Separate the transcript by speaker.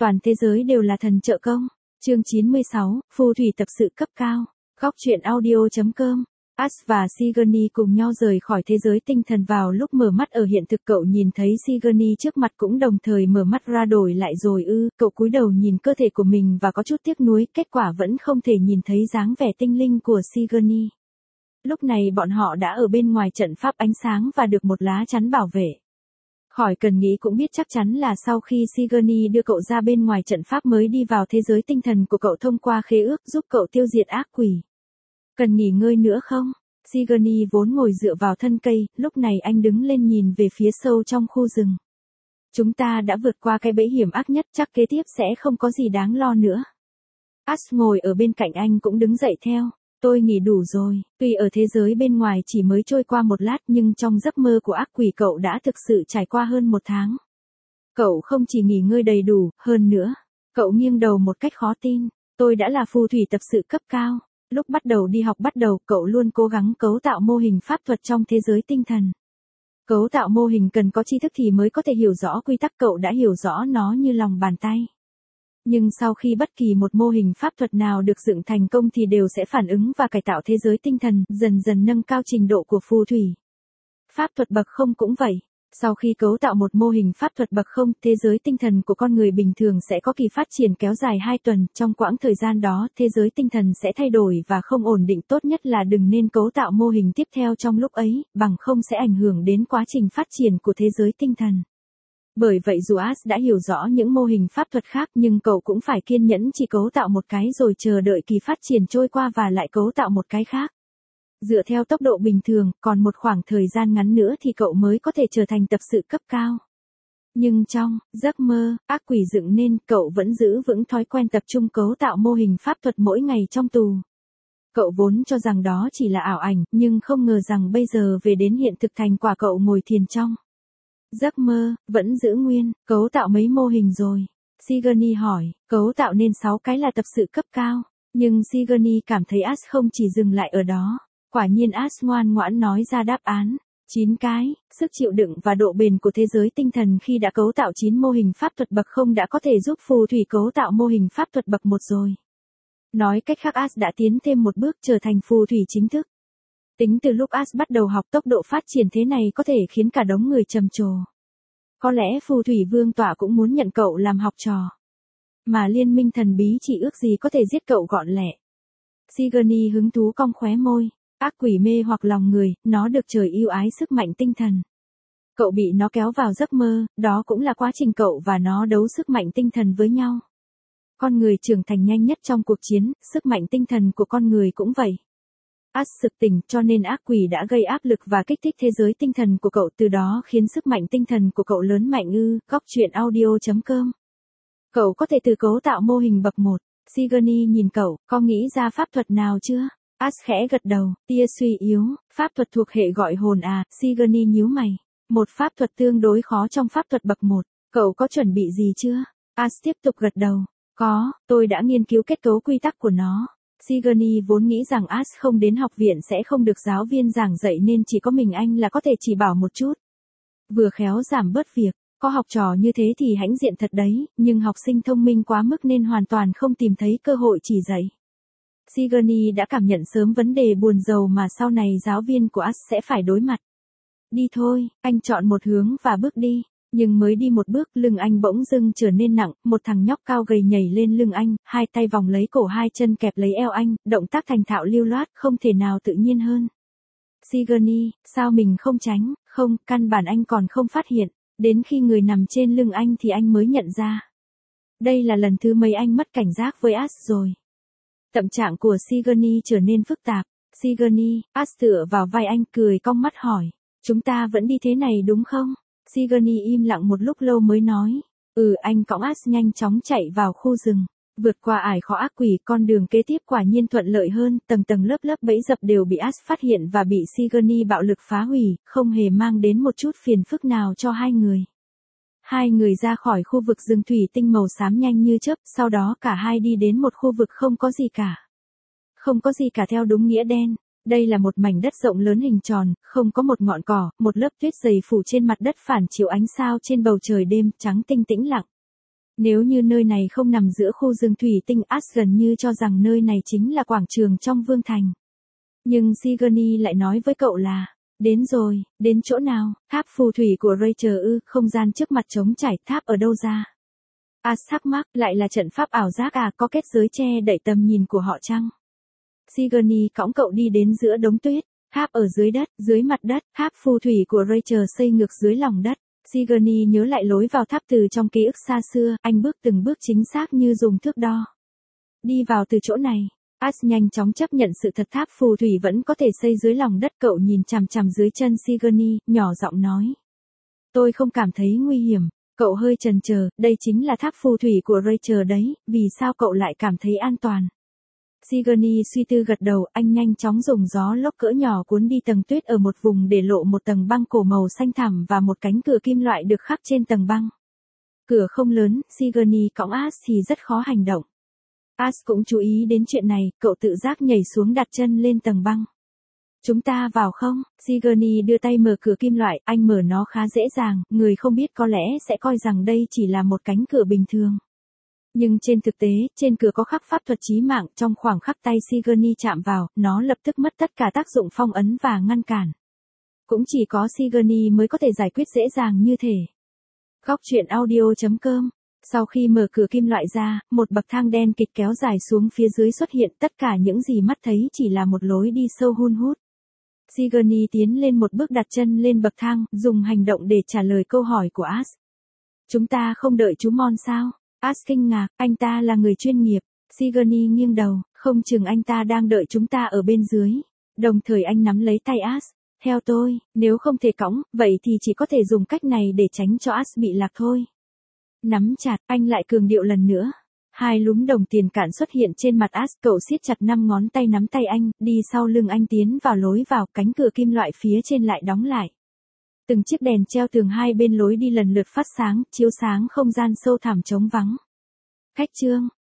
Speaker 1: toàn thế giới đều là thần trợ công. Chương 96, phù thủy tập sự cấp cao. Góc truyện audio.com. Ash và Sigourney cùng nhau rời khỏi thế giới tinh thần vào lúc mở mắt ở hiện thực. Cậu nhìn thấy Sigourney trước mặt cũng đồng thời mở mắt ra. Đổi lại rồi ư? Cậu cúi đầu nhìn cơ thể của mình và có chút tiếc nuối, kết quả vẫn không thể nhìn thấy dáng vẻ tinh linh của Sigourney. Lúc này bọn họ đã ở bên ngoài trận pháp ánh sáng và được một lá chắn bảo vệ. Khỏi cần nghĩ cũng biết chắc chắn là sau khi Sigourney đưa cậu ra bên ngoài trận pháp mới đi vào thế giới tinh thần của cậu thông qua khế ước giúp cậu tiêu diệt ác quỷ. Cần nghỉ ngơi nữa không? Sigourney vốn ngồi dựa vào thân cây, lúc này anh đứng lên nhìn về phía sâu trong khu rừng. Chúng ta đã vượt qua cái bẫy hiểm ác nhất, chắc kế tiếp sẽ không có gì đáng lo nữa. Ash ngồi ở bên cạnh anh cũng đứng dậy theo. Tôi nghỉ đủ rồi, tuy ở thế giới bên ngoài chỉ mới trôi qua một lát nhưng trong giấc mơ của ác quỷ cậu đã thực sự trải qua hơn một tháng. Cậu không chỉ nghỉ ngơi đầy đủ, hơn nữa, cậu nghiêng đầu một cách khó tin. Tôi đã là phù thủy tập sự cấp cao. Lúc bắt đầu đi học cậu luôn cố gắng cấu tạo mô hình pháp thuật trong thế giới tinh thần. Cấu tạo mô hình cần có tri thức thì mới có thể hiểu rõ quy tắc, cậu đã hiểu rõ nó như lòng bàn tay. Nhưng sau khi bất kỳ một mô hình pháp thuật nào được dựng thành công thì đều sẽ phản ứng và cải tạo thế giới tinh thần, dần dần nâng cao trình độ của phù thủy. Pháp thuật bậc không cũng vậy. Sau khi cấu tạo một mô hình pháp thuật bậc không, thế giới tinh thần của con người bình thường sẽ có kỳ phát triển kéo dài 2 tuần. Trong quãng thời gian đó, thế giới tinh thần sẽ thay đổi và không ổn định. Tốt nhất là đừng nên cấu tạo mô hình tiếp theo trong lúc ấy, bằng không sẽ ảnh hưởng đến quá trình phát triển của thế giới tinh thần. Bởi vậy dù Ash đã hiểu rõ những mô hình pháp thuật khác nhưng cậu cũng phải kiên nhẫn chỉ cấu tạo một cái rồi chờ đợi kỳ phát triển trôi qua và lại cấu tạo một cái khác. Dựa theo tốc độ bình thường, còn một khoảng thời gian ngắn nữa thì cậu mới có thể trở thành tập sự cấp cao. Nhưng trong giấc mơ, ác quỷ dựng nên, cậu vẫn giữ vững thói quen tập trung cấu tạo mô hình pháp thuật mỗi ngày trong tù. Cậu vốn cho rằng đó chỉ là ảo ảnh, nhưng không ngờ rằng bây giờ về đến hiện thực thành quả cậu ngồi thiền trong giấc mơ, vẫn giữ nguyên. Cấu tạo mấy mô hình rồi? Sigourney hỏi. Cấu tạo nên 6 cái là tập sự cấp cao. Nhưng Sigourney cảm thấy Ash không chỉ dừng lại ở đó. Quả nhiên Ash ngoan ngoãn nói ra đáp án. 9 cái. Sức chịu đựng và độ bền của thế giới tinh thần khi đã cấu tạo 9 mô hình pháp thuật bậc không đã có thể giúp phù thủy cấu tạo mô hình pháp thuật bậc 1 rồi. Nói cách khác Ash đã tiến thêm một bước trở thành phù thủy chính thức. Tính từ lúc Ash bắt đầu học, tốc độ phát triển thế này có thể khiến cả đống người trầm trồ. Có lẽ phù thủy vương tọa cũng muốn nhận cậu làm học trò. Mà liên minh thần bí chỉ ước gì có thể giết cậu gọn lẹ. Sigourney hứng thú cong khóe môi. Ác quỷ mê hoặc lòng người, nó được trời yêu ái sức mạnh tinh thần. Cậu bị nó kéo vào giấc mơ, đó cũng là quá trình cậu và nó đấu sức mạnh tinh thần với nhau. Con người trưởng thành nhanh nhất trong cuộc chiến, sức mạnh tinh thần của con người cũng vậy. Ash sực tỉnh cho nên ác quỷ đã gây áp lực và kích thích thế giới tinh thần của cậu, từ đó khiến sức mạnh tinh thần của cậu lớn mạnh ư? Góc truyện audio.com. Cậu có thể tự cấu tạo mô hình bậc 1. Sigourney nhìn cậu, có nghĩ ra pháp thuật nào chưa? Ash khẽ gật đầu, tia suy yếu, pháp thuật thuộc hệ gọi hồn à? Sigourney nhíu mày. Một pháp thuật tương đối khó trong pháp thuật bậc 1. Cậu có chuẩn bị gì chưa? Ash tiếp tục gật đầu. Có, tôi đã nghiên cứu kết cấu quy tắc của nó. Sigourney vốn nghĩ rằng Ash không đến học viện sẽ không được giáo viên giảng dạy nên chỉ có mình anh là có thể chỉ bảo một chút. Vừa khéo giảm bớt việc, có học trò như thế thì hãnh diện thật đấy, nhưng học sinh thông minh quá mức nên hoàn toàn không tìm thấy cơ hội chỉ dạy. Sigourney đã cảm nhận sớm vấn đề buồn rầu mà sau này giáo viên của Ash sẽ phải đối mặt. Đi thôi, anh chọn một hướng và bước đi. Nhưng mới đi một bước, lưng anh bỗng dưng trở nên nặng, một thằng nhóc cao gầy nhảy lên lưng anh, hai tay vòng lấy cổ, hai chân kẹp lấy eo anh, động tác thành thạo lưu loát, không thể nào tự nhiên hơn. Sigourney, sao mình không tránh? Không, căn bản anh còn không phát hiện, đến khi người nằm trên lưng anh thì anh mới nhận ra. Đây là lần thứ mấy anh mất cảnh giác với Ash rồi. Tâm trạng của Sigourney trở nên phức tạp. Sigourney, Ash tựa vào vai anh cười cong mắt hỏi, chúng ta vẫn đi thế này đúng không? Sigourney im lặng một lúc lâu mới nói. Anh cõng Ash nhanh chóng chạy vào khu rừng. Vượt qua ải khó ác quỷ, con đường kế tiếp quả nhiên thuận lợi hơn, tầng tầng lớp lớp bẫy dập đều bị Ash phát hiện và bị Sigourney bạo lực phá hủy, không hề mang đến một chút phiền phức nào cho hai người. Hai người ra khỏi khu vực rừng thủy tinh màu xám nhanh như chớp, sau đó cả hai đi đến một khu vực không có gì cả. Không có gì cả theo đúng nghĩa đen. Đây là một mảnh đất rộng lớn hình tròn, không có một ngọn cỏ, một lớp tuyết dày phủ trên mặt đất phản chiếu ánh sao trên bầu trời đêm trắng tinh tĩnh lặng. Nếu như nơi này không nằm giữa khu rừng thủy tinh, Ash gần như cho rằng nơi này chính là quảng trường trong vương thành. Nhưng Sigourney lại nói với cậu là, đến rồi, đến chỗ nào, tháp phù thủy của Rachel ư, không gian trước mặt trống trải, tháp ở đâu ra? Ash thắc mắc, lại là trận pháp ảo giác à, có kết giới che đậy tầm nhìn của họ chăng? Sigourney cõng cậu đi đến giữa đống tuyết, tháp ở dưới đất, dưới mặt đất, tháp phù thủy của Rachel xây ngược dưới lòng đất. Sigourney nhớ lại lối vào tháp từ trong ký ức xa xưa, anh bước từng bước chính xác như dùng thước đo. Đi vào từ chỗ này. Ash nhanh chóng chấp nhận sự thật, tháp phù thủy vẫn có thể xây dưới lòng đất. Cậu nhìn chằm chằm dưới chân Sigourney, nhỏ giọng nói. Tôi không cảm thấy nguy hiểm. Cậu hơi chần chờ, đây chính là tháp phù thủy của Rachel đấy, vì sao cậu lại cảm thấy an toàn? Sigourney suy tư gật đầu, anh nhanh chóng dùng gió lốc cỡ nhỏ cuốn đi tầng tuyết ở một vùng để lộ một tầng băng cổ màu xanh thẳm và một cánh cửa kim loại được khắc trên tầng băng. Cửa không lớn, Sigourney cõng Ash thì rất khó hành động. Ash cũng chú ý đến chuyện này, cậu tự giác nhảy xuống đặt chân lên tầng băng. Chúng ta vào không? Sigourney đưa tay mở cửa kim loại, anh mở nó khá dễ dàng, người không biết có lẽ sẽ coi rằng đây chỉ là một cánh cửa bình thường. Nhưng trên thực tế, trên cửa có khắc pháp thuật chí mạng, trong khoảng khắc tay Sigourney chạm vào, nó lập tức mất tất cả tác dụng phong ấn và ngăn cản. Cũng chỉ có Sigourney mới có thể giải quyết dễ dàng như thế. Góc truyện audio.com. Sau khi mở cửa kim loại ra, một bậc thang đen kịt kéo dài xuống phía dưới xuất hiện, tất cả những gì mắt thấy chỉ là một lối đi sâu hun hút. Sigourney tiến lên một bước đặt chân lên bậc thang, dùng hành động để trả lời câu hỏi của Ash. Chúng ta không đợi chú Mon sao? Ash kinh ngạc, anh ta là người chuyên nghiệp. Sigourney nghiêng đầu, không chừng anh ta đang đợi chúng ta ở bên dưới. Đồng thời anh nắm lấy tay Ash. Theo tôi, nếu không thể cõng, vậy thì chỉ có thể dùng cách này để tránh cho Ash bị lạc thôi. Nắm chặt, anh lại cường điệu lần nữa. Hai lúm đồng tiền cạn xuất hiện trên mặt Ash, cậu siết chặt 5 ngón tay nắm tay anh, đi sau lưng anh tiến vào lối vào, cánh cửa kim loại phía trên lại đóng lại. Từng chiếc đèn treo tường hai bên lối đi lần lượt phát sáng, chiếu sáng không gian sâu thẳm trống vắng. Khách trương,